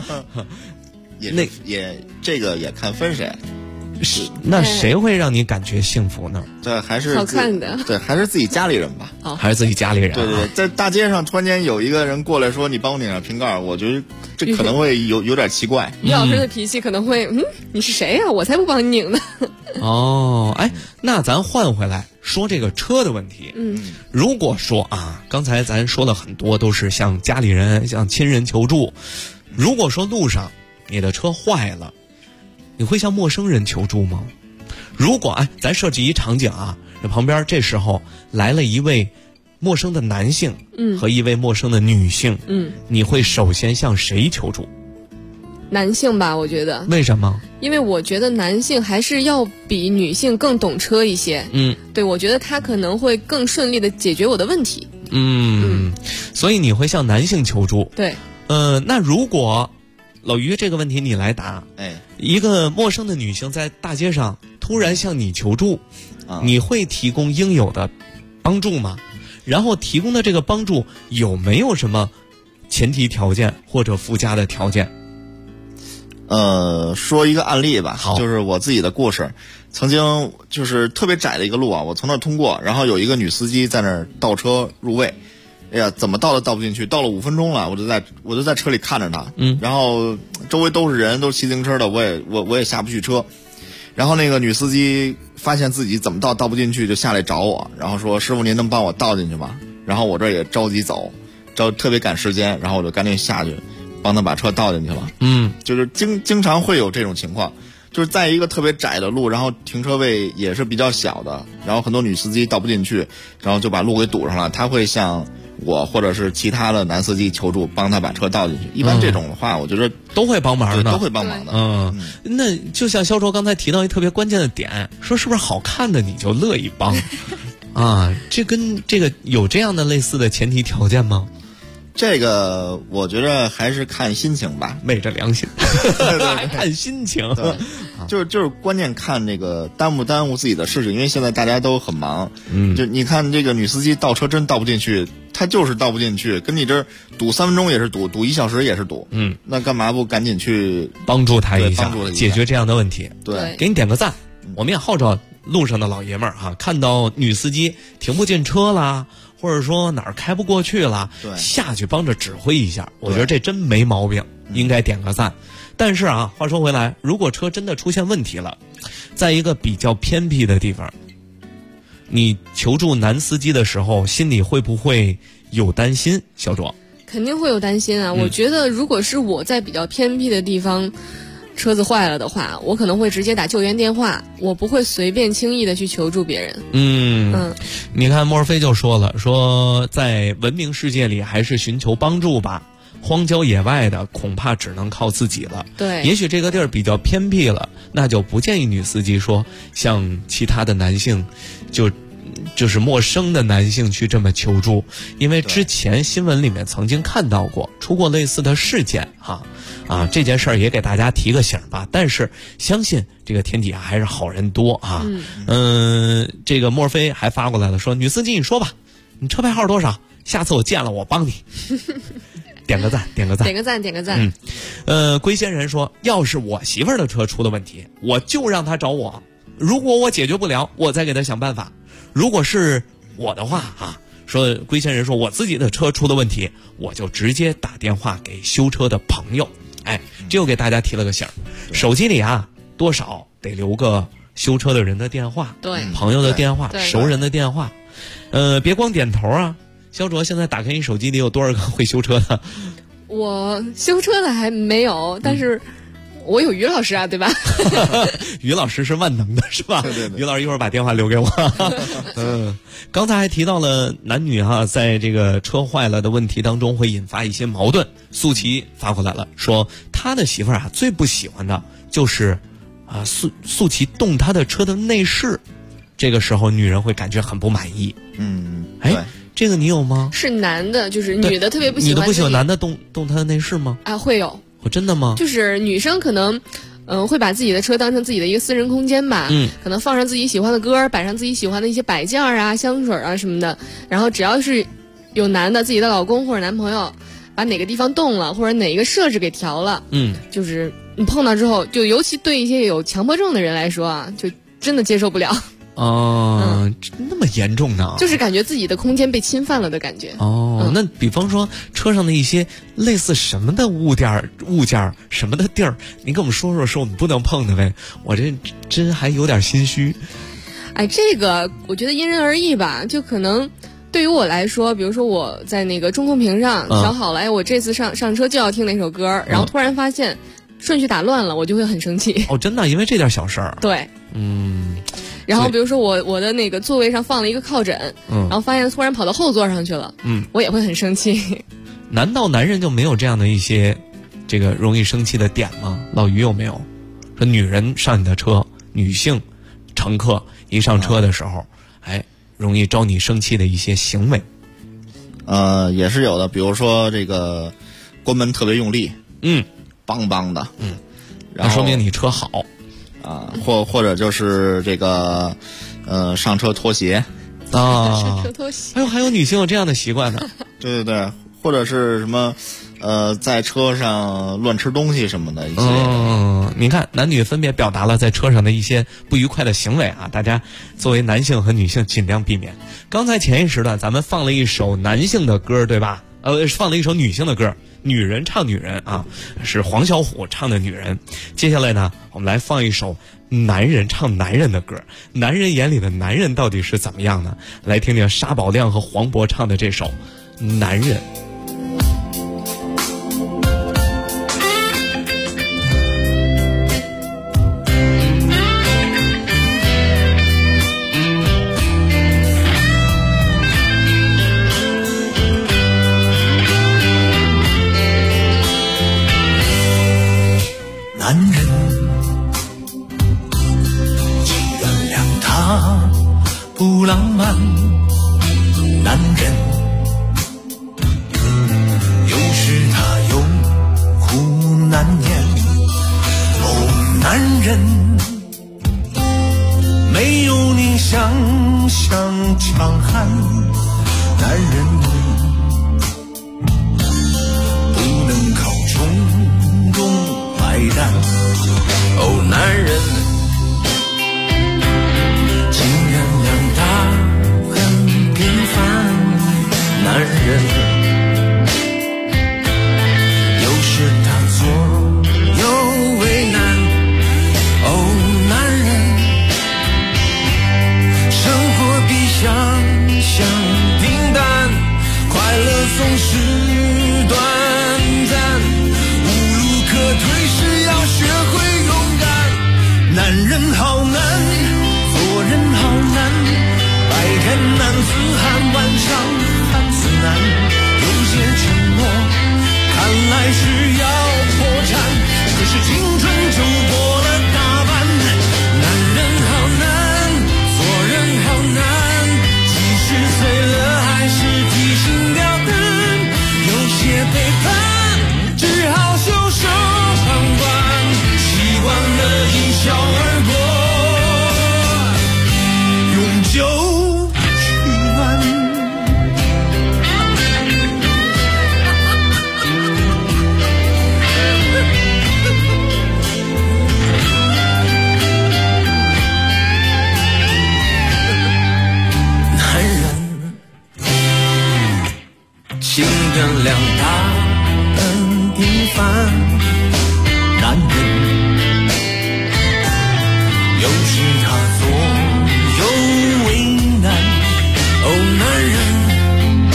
这个也看分谁。 那谁会让你感觉幸福呢？ 对，还是好看的。 对，还是自己家里人吧。 还是自己家里人。 对，在大街上突然间有一个人过来说：“你帮我拧上瓶盖。”我觉得这可能会有点奇怪。 于老师的脾气可能会，你是谁呀？我才不帮你拧呢。 那咱换回来说这个车的问题。如果说刚才咱说了很多都是向家里人、向亲人求助。如果说路上你的车坏了，你会向陌生人求助吗？如果咱设置一场景啊，这旁边这时候来了一位陌生的男性，和一位陌生的女性，你会首先向谁求助？ 男性吧，我觉得。 为什么？ 因为我觉得男性还是要比女性更懂车一些。对，我觉得他可能会更顺利的解决我的问题。 所以你会向男性求助。 对。 那如果老于这个问题你来答，一个陌生的女性在大街上突然向你求助，你会提供应有的帮助吗？然后提供的这个帮助有没有什么前提条件或者附加的条件？ 说一个案例吧，就是我自己的故事。曾经就是特别窄的一个路啊，我从那儿通过，然后有一个女司机在那儿倒车入位，哎呀，怎么倒都倒不进去，倒了5分钟了，我就在车里看着她，然后周围都是人，都是骑自行车的，我也下不去车，然后那个女司机发现自己怎么倒不进去，就下来找我，然后说师傅您能帮我倒进去吗？然后我这也着急走，特别赶时间，然后我就赶紧下去帮她把车倒进去了。就是经常会有这种情况。就是在一个特别窄的路，然后停车位也是比较小的，然后很多女司机倒不进去，然后就把路给堵上了。她会向我或者是其他的男司机求助，帮他把车倒进去。一般这种的话，我觉得都会帮忙的， 都会帮忙的。 那就像肖卓刚才提到一特别关键的点，说是不是好看的你就乐意帮啊？这跟这个有这样的类似的前提条件吗？ 这个我觉得还是看心情吧， 昧着良心，看心情。 就是关键看那个耽误自己的事情，因为现在大家都很忙。就你看这个女司机倒车真倒不进去，她就是倒不进去，跟你这堵3分钟也是堵1小时也是堵。那干嘛不赶紧去帮助她一下，解决这样的问题？ 对， 给你点个赞。我们也号召路上的老爷们儿哈，看到女司机停不进车啦，或者说哪儿开不过去了，下去帮着指挥一下，我觉得这真没毛病，应该点个赞。但是啊，话说回来，如果车真的出现问题了，在一个比较偏僻的地方，你求助男司机的时候，心里会不会有担心？小卓肯定会有担心啊。我觉得如果是我在比较偏僻的地方，车子坏了的话，我可能会直接打救援电话，我不会随便轻易的去求助别人。 你看莫尔菲就说了，说在文明世界里还是寻求帮助吧，荒郊野外的恐怕只能靠自己了。 对， 也许这个地儿比较偏僻了，那就不建议女司机说像其他的男性就是陌生的男性去这么求助，因为之前新闻里面曾经看到过出过类似的事件这件事儿也给大家提个醒吧。但是相信这个天底下还是好人多啊。这个莫菲还发过来了，说女司机你说吧，你车牌号多少？下次我见了我帮你。点个赞。龟仙人说，要是我媳妇儿的车出了问题，我就让她找我，如果我解决不了，我再给她想办法。如果是我的话说龟仙人说我自己的车出了问题，我就直接打电话给修车的朋友。这又给大家提了个醒，手机里多少得留个修车的人的电话， 对， 朋友的电话，熟人的电话。别光点头啊。肖卓现在打开你手机里有多少个会修车的？ 我修车的还没有，但是我有于老师啊，对吧？ 于老师是万能的，是吧？ 对。 于老师一会儿把电话留给我。刚才还提到了男女在这个车坏了的问题当中会引发一些矛盾。素琪发过来了，说他的媳妇儿最不喜欢的就是素琪动他的车的内饰，这个时候女人会感觉很不满意。这个你有吗？ 是男的，就是女的特别不喜欢。 女的不喜欢男的动他的内饰吗？ 会有。 真的吗？ 就是女生可能会把自己的车当成自己的一个私人空间吧。可能放上自己喜欢的歌，摆上自己喜欢的一些摆件啊、香水啊什么的。然后只要是有男的自己的老公或者男朋友把哪个地方动了，或者哪一个设置给调了，就是你碰到之后，就尤其对一些有强迫症的人来说就真的接受不了。 那么严重呢？ 就是感觉自己的空间被侵犯了的感觉。 那比方说车上的一些类似什么的物件什么的地儿，你跟我们说我们不能碰的呗？我这真还有点心虚。 这个我觉得因人而异吧，就可能对于我来说，比如说我在那个中控屏上调好了，我这次上车就要听哪首歌，然后突然发现顺序打乱了，我就会很生气。 真的，因为这点小事儿。 对。然后比如说我的那个座位上放了一个靠枕，然后发现突然跑到后座上去了，我也会很生气。 难道男人就没有这样的一些这个容易生气的点吗？老于有没有？说女人上你的车，女性乘客一上车的时候，容易招你生气的一些行为。 也是有的，比如说这个关门特别用力，梆梆的， 那说明你车好啊，或者就是这个上车脱鞋啊， 上车脱鞋， 还有女性有这样的习惯呢， 对对对，或者是什么在车上乱吃东西什么的一些。 你看男女分别表达了在车上的一些不愉快的行为啊，大家作为男性和女性尽量避免。刚才前一时段咱们放了一首男性的歌，对吧？放了一首女性的歌，女人唱女人啊，是黄小琥唱的女人。接下来呢，我们来放一首男人唱男人的歌，男人眼里的男人到底是怎么样呢？来听听沙宝亮和黄渤唱的这首《男人》。 男人，请原谅他不浪漫。男人，有时他有苦难言。哦，男人，没有你想象强悍。男人，不能靠冲动买单。哦，男人，请原谅他很平凡。男人，有时他左右为难。哦，男人，生活比想象平淡，快乐总是短暂，无路可退时要学会勇敢。男人好难，做人好难，白天男子汉，晚上汉子难。有些承诺看来是要破产，可是青春就过了大半。男人好难，做人好难，即使碎了还是提心吊胆。有些背叛只好袖手旁观，习惯了一笑而过，永久取暖。男人，请原谅他很平凡。男人，有时他左右为难。哦，男人，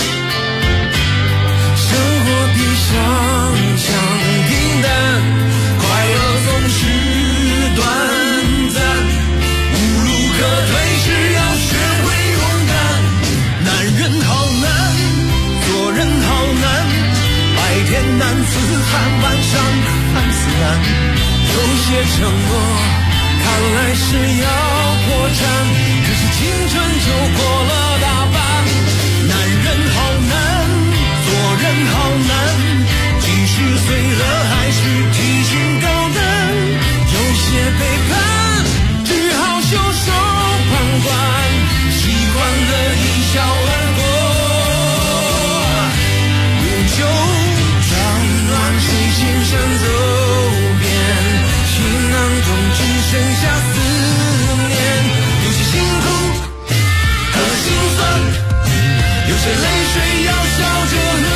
生活比想象平淡，快乐总是短暂，无路可退时要学会勇敢。男人好难，做人好难，白天男子汉，晚上汉子难。有些承诺看来是要破产，可是青春就过了大半。男人好难，做人好难，即使碎了还是提心吊胆。有些背叛只好袖手旁观，习惯了一笑而过，永久战乱水线上走遍，行囊中只剩下思念。有些辛苦和心酸，有些泪水要笑着喝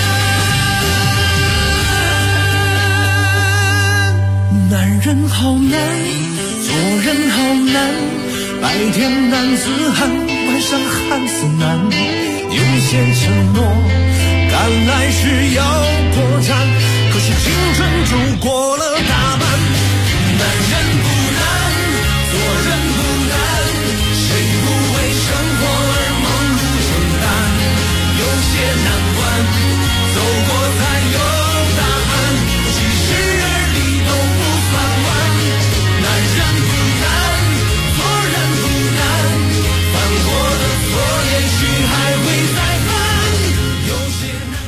干。男人好难，做人好难，白天男子汉，晚上汉子难。有些承诺看来是要破产，可是青春就过了大半。男人不难，做人不难，谁不为生活而忙碌承担？有些难关走过才有答案，其实而立都不算晚。男人不难，做人不难，犯过的错也许还会再犯。有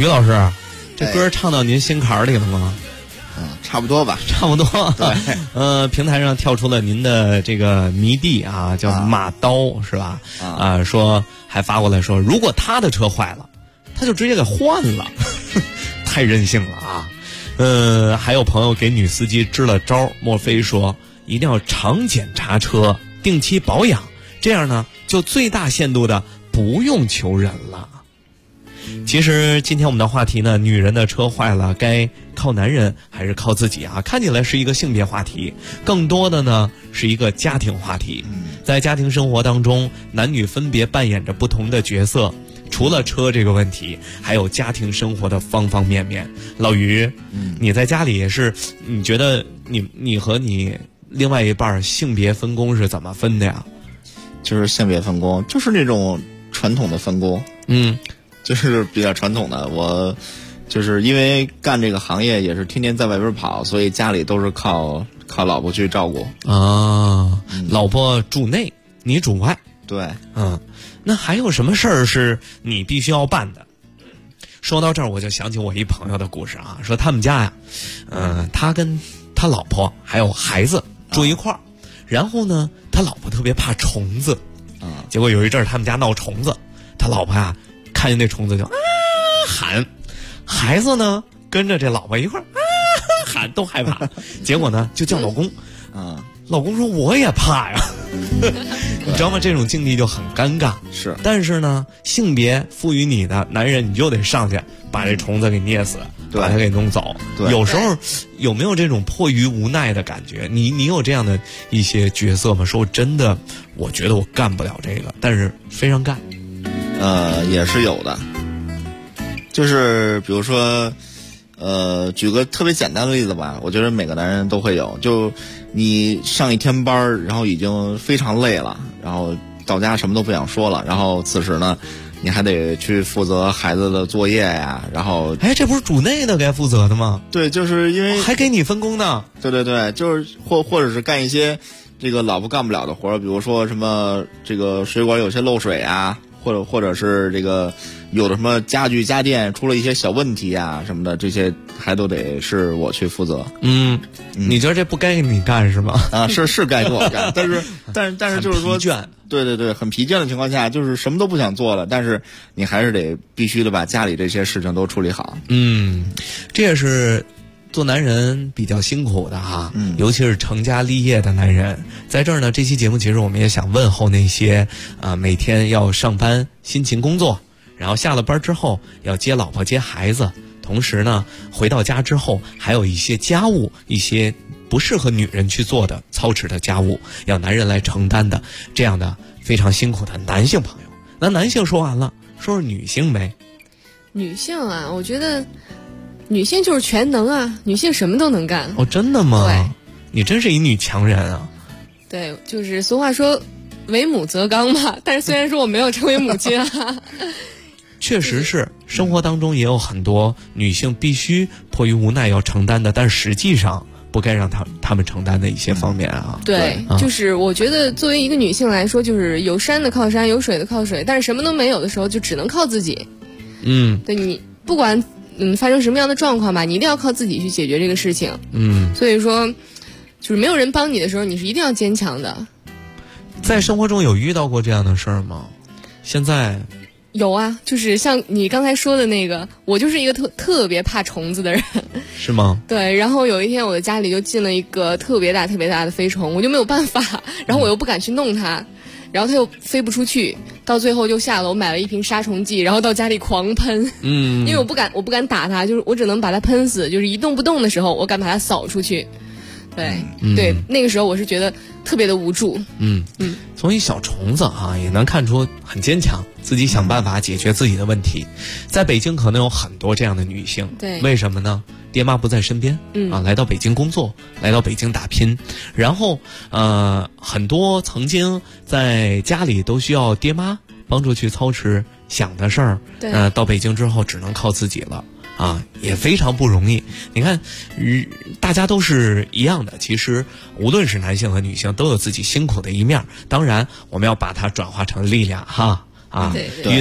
于老师，这歌唱到您心坎里了吗？ 差不多吧， 差不多。对，平台上跳出了您的这个迷弟啊，叫马刀是吧？说还发过来说，如果他的车坏了，他就直接给换了，太任性了啊！还有朋友给女司机支了招，莫非说一定要常检查车，定期保养，这样呢就最大限度的不用求人了。其实今天我们的话题呢，女人的车坏了该靠男人还是靠自己啊？看起来是一个性别话题，更多的呢是一个家庭话题。在家庭生活当中，男女分别扮演着不同的角色，除了车这个问题，还有家庭生活的方方面面。老于，你在家里也是，你觉得你和你另外一半性别分工是怎么分的呀？ 就是性别分工，就是那种传统的分工。就是比较传统的，我就是因为干这个行业也是天天在外边跑，所以家里都是靠老婆去照顾啊。老婆主内，你主外。 对， 那还有什么事儿是你必须要办的？说到这儿，我就想起我一朋友的故事啊，说他们家呀，他跟他老婆还有孩子住一块儿，然后呢，他老婆特别怕虫子，结果有一阵儿他们家闹虫子，他老婆呀。看见那虫子就喊，孩子呢跟着这老婆一块喊，都害怕。结果呢就叫老公，老公说我也怕呀，你知道吗？这种境地就很尴尬。 是， 但是呢，性别赋予你的男人，你就得上去把这虫子给捏死，把它给弄走。有时候有没有这种迫于无奈的感觉？你有这样的一些角色吗？说真的，我觉得我干不了这个，但是非常干。 也是有的，就是比如说，举个特别简单的例子吧，我觉得每个男人都会有，就你上一天班，然后已经非常累了，然后到家什么都不想说了，然后此时呢，你还得去负责孩子的作业呀，然后， 这不是主内的该负责的吗？ 对，就是因为还给你分工呢。 对，就是或者是干一些这个老婆干不了的活儿，比如说什么这个水管有些漏水啊。或者是这个有的什么家具家电出了一些小问题啊什么的，这些还都得是我去负责。 你觉得这不该你干是吗？ 是该给我干，但是就是说，对，很疲倦的情况下，就是什么都不想做了，但是你还是得必须的把家里这些事情都处理好。 这也是做男人比较辛苦的哈，尤其是成家立业的男人。在这儿呢，这期节目其实我们也想问候那些每天要上班辛勤工作，然后下了班之后要接老婆接孩子，同时呢回到家之后还有一些家务，一些不适合女人去做的操持的家务要男人来承担的，这样的非常辛苦的男性朋友。那男性说完了，说是女性呗。 女性啊，我觉得女性就是全能啊，女性什么都能干。 真的吗？ 对， 你真是一女强人啊。 对，就是俗话说为母则刚嘛，但是虽然说我没有成为母亲啊。 确实是，生活当中也有很多女性必须迫于无奈要承担的，但实际上不该让她们承担的一些方面啊。 对，就是我觉得作为一个女性来说，就是有山的靠山，有水的靠水，但是什么都没有的时候，就只能靠自己。对，你不管发生什么样的状况吧，你一定要靠自己去解决这个事情。所以说，就是没有人帮你的时候，你是一定要坚强的。 在生活中有遇到过这样的事儿吗？现在有啊，就是像你刚才说的那个，我就是一个特别怕虫子的人。 是吗？ 对，然后有一天我的家里就进了一个特别大的飞虫，我就没有办法，然后我又不敢去弄它，然后它又飞不出去，到最后就下楼买了一瓶杀虫剂，然后到家里狂喷。因为我不敢打它，就是我只能把它喷死，就是一动不动的时候我敢把它扫出去。对，那个时候我是觉得特别的无助。 从一小虫子也能看出很坚强，自己想办法解决自己的问题。在北京可能有很多这样的女性， 对， 为什么呢？爹妈不在身边，来到北京工作，来到北京打拼，然后很多曾经在家里都需要爹妈帮助去操持想的事儿，到北京之后只能靠自己了。也非常不容易。你看，大家都是一样的，其实无论是男性和女性都有自己辛苦的一面，当然我们要把它转化成力量哈。 对， 遇到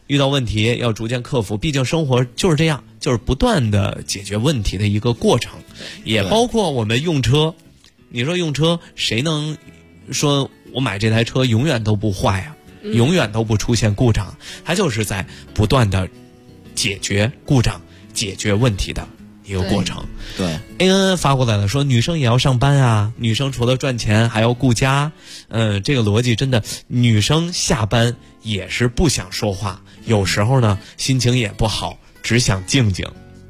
遇到问题要逐渐克服，毕竟生活就是这样，就是不断的解决问题的一个过程，也包括我们用车。你说用车，谁能说我买这台车永远都不坏啊，永远都不出现故障？它就是在不断的解决故障、解决问题的一个过程。 对 ，ANN 发过来了，说女生也要上班啊，女生除了赚钱还要顾家。这个逻辑真的，女生下班也是不想说话，有时候呢心情也不好，只想静静。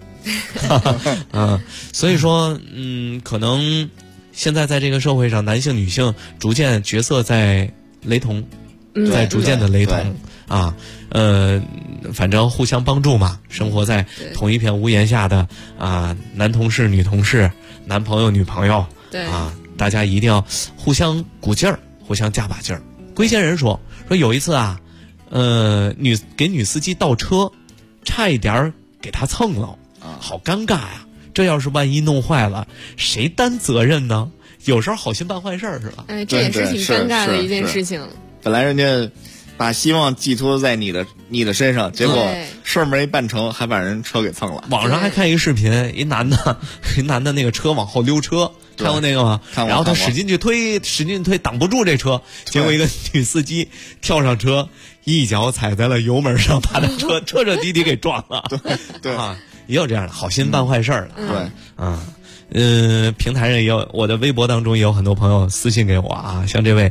所以说，可能现在在这个社会上，男性、女性逐渐角色在雷同，在逐渐的雷同啊。反正互相帮助嘛，生活在同一片屋檐下的男同事、女同事、男朋友、女朋友，大家一定要互相鼓劲儿，互相加把劲儿。龟仙人说有一次啊，给女司机倒车，差一点给她蹭了，好尴尬呀！这要是万一弄坏了，谁担责任呢？有时候好心办坏事是吧？ 这也是挺尴尬的一件事情。 本来人家把希望寄托在你的身上，结果事儿没办成，还把人车给蹭了。 网上还看一个视频，一男的那个车往后溜车，看过那个吗？然后他使劲去推，挡不住这车，结果一个女司机跳上车，一脚踩在了油门上，把他彻底给撞了。 对啊，也有这样的好心办坏事的。 对平台上也有，我的微博当中也有很多朋友私信给我啊，像这位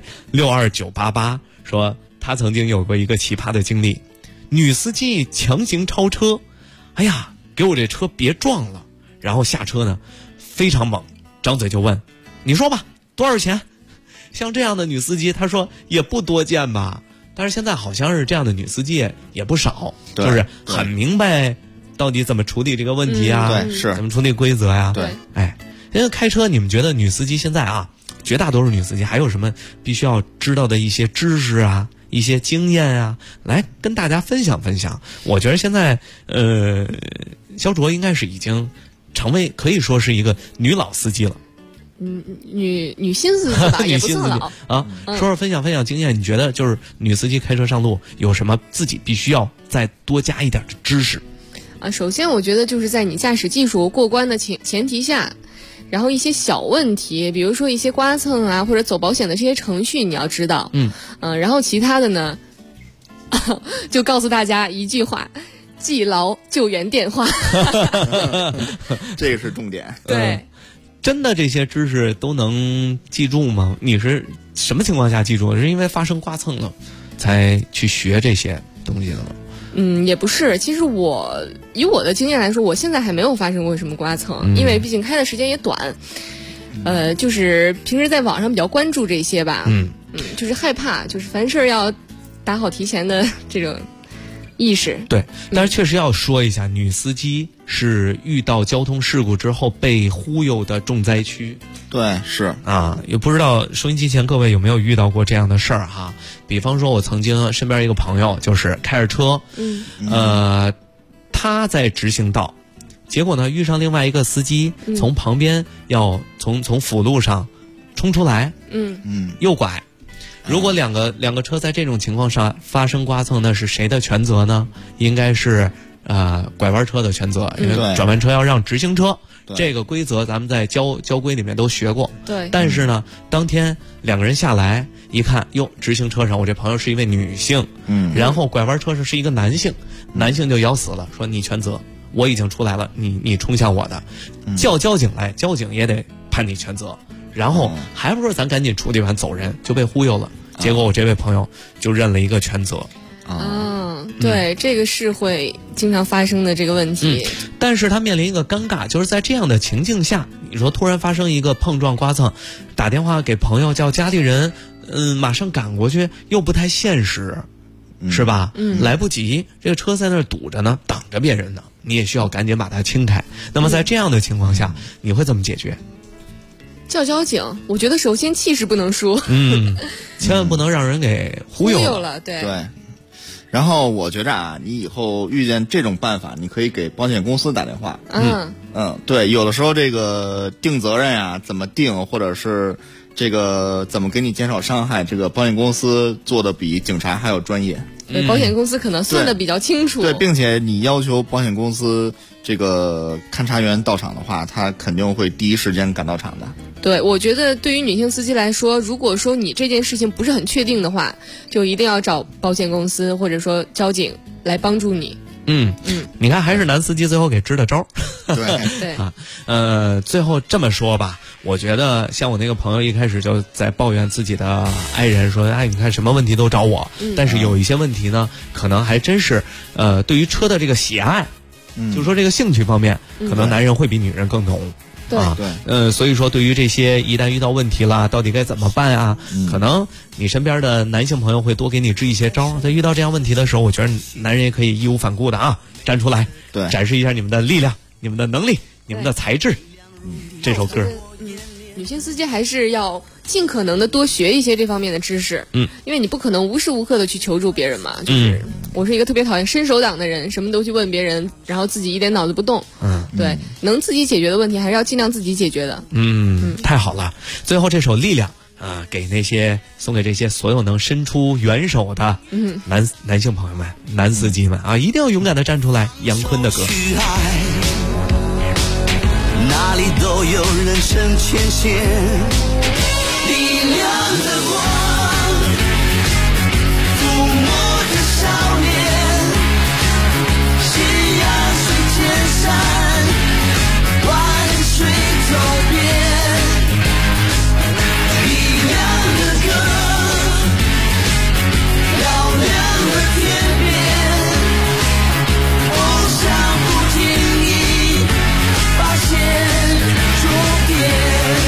62988说，他曾经有过一个奇葩的经历，女司机强行超车，哎呀，给我这车别撞了，然后下车呢非常猛，张嘴就问，你说吧多少钱？像这样的女司机，她说也不多见吧，但是现在好像是这样的女司机也不少，就是很明白到底怎么处理这个问题啊，怎么处理规则呀？ 对， 因为开车，你们觉得女司机现在啊，绝大多数女司机还有什么必须要知道的一些知识啊，一些经验啊，来跟大家分享分享。我觉得现在肖卓应该是已经成为可以说是一个女老司机了。 女新司机吧，也不算老啊。说分享分享经验，你觉得就是女司机开车上路有什么自己必须要再多加一点的知识？ 首先我觉得就是在你驾驶技术过关的前提下，然后一些小问题，比如说一些刮蹭啊或者走保险的这些程序你要知道。然后其他的呢就告诉大家一句话，记牢救援电话。 这个是重点。 对， 真的这些知识都能记住吗？你是什么情况下记住？是因为发生刮蹭了才去学这些东西的吗？ 也不是，其实以我的经验来说，我现在还没有发生过什么刮蹭，因为毕竟开的时间也短，就是平时在网上比较关注这些吧，就是害怕，就是凡事要打好提前的这种意识。 对，但是确实要说一下，女司机是遇到交通事故之后被忽悠的重灾区。 对，是啊，也不知道收音机前各位有没有遇到过这样的事儿哈？比方说，我曾经身边一个朋友就是开着车，他在直行道，结果呢遇上另外一个司机从旁边要从辅路上冲出来，右拐。如果两个车在这种情况下发生刮蹭，那是谁的全责呢？应该是拐弯车的全责，因为转弯车要让直行车。这个规则咱们在交规里面都学过。 对。 但是呢，当天两个人下来一看，哟，直行车上我这朋友是一位女性，然后拐弯车上是一个男性，男性就咬死了，说你全责，我已经出来了，你冲向我的，叫交警来，交警也得判你全责。然后还不说咱赶紧处理完走人，就被忽悠了。结果我这位朋友就认了一个全责。 对，这个是会经常发生的这个问题。 但是他面临一个尴尬，就是在这样的情境下，你说突然发生一个碰撞刮蹭，打电话给朋友叫家里人，马上赶过去又不太现实，是吧？来不及，这个车在那儿堵着呢，挡着别人呢，你也需要赶紧把它清开。那么在这样的情况下，你会怎么解决？ 叫交警，我觉得首先气势不能输， 千万不能让人给忽悠了。对。 然后我觉着啊，你以后遇见这种办法，你可以给保险公司打电话。对，有的时候这个定责任啊，怎么定，或者是这个怎么给你减少伤害，这个保险公司做的比警察还要专业。 对，保险公司可能算得比较清楚。 对，并且你要求保险公司这个勘察员到场的话，他肯定会第一时间赶到场的。 对，我觉得对于女性司机来说，如果说你这件事情不是很确定的话，就一定要找保险公司或者说交警来帮助你。 你看还是男司机最后给支的招。 对啊，最后这么说吧，我觉得像我那个朋友一开始就在抱怨自己的爱人说，哎，你看什么问题都找我，但是有一些问题呢，可能还真是对于车的这个喜爱，就是说这个兴趣方面，可能男人会比女人更懂。 对， 所以说对于这些一旦遇到问题了，到底该怎么办啊？可能你身边的男性朋友会多给你支一些招。在遇到这样问题的时候，我觉得男人也可以义无反顾的啊，站出来， 对， 展示一下你们的力量、你们的能力、你们的才智。这首歌， 女性司机还是要尽可能的多学一些这方面的知识。因为你不可能无时无刻的去求助别人嘛。就是我是一个特别讨厌伸手党的人，什么都去问别人，然后自己一点脑子不动。对，能自己解决的问题还是要尽量自己解决的。 太好了。最后这首《力量》送给这些所有能伸出援手的男性朋友们、男司机们啊，一定要勇敢的站出来。杨坤的歌。 哪里都有人生前线，力量的光抚摸着少年，夕阳水千山，万水走遍，力量的歌，嘹亮的天边，梦想不经意发现终点。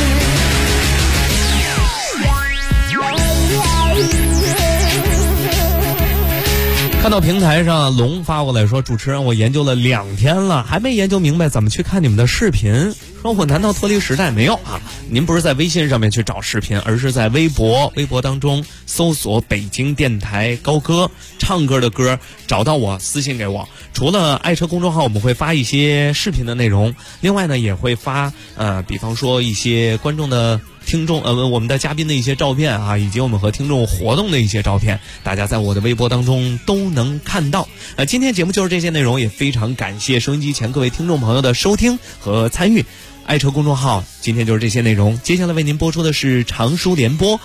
看到平台上龙发过来说，主持人，我研究了2天了，还没研究明白怎么去看你们的视频。说我难道脱离时代？没有啊，您不是在微信上面去找视频，而是在微博当中搜索北京电台高歌，唱歌的歌，找到我私信给我。除了爱车公众号我们会发一些视频的内容，另外呢也会发比方说一些观众的听众我们的嘉宾的一些照片啊，以及我们和听众活动的一些照片，大家在我的微博当中都能看到。今天节目就是这些内容，也非常感谢收音机前各位听众朋友的收听和参与。爱车公众号今天就是这些内容，接下来为您播出的是长书联播。